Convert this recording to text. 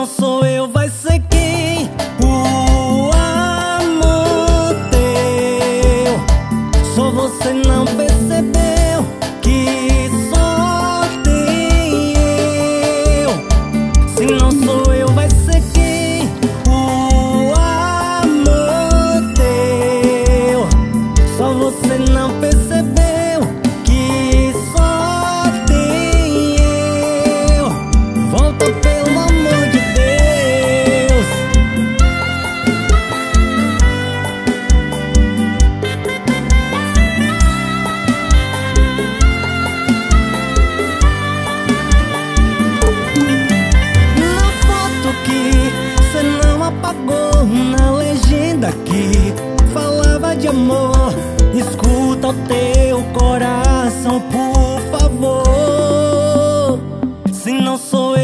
sou eu, vai ser quem? O amor teu. Só você não percebeu que só tem eu. Se não sou eu, vai ser quem? O amor teu. Só você não percebeu que só tem eu. Volta, pelo amor de Deus. Na foto que cê não apagou, na legenda que falava de amor, escuta o teu coração, por favor. Se não sou